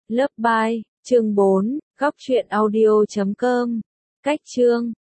Lớp 3, chương 4, góc truyện audio.com. Cách chương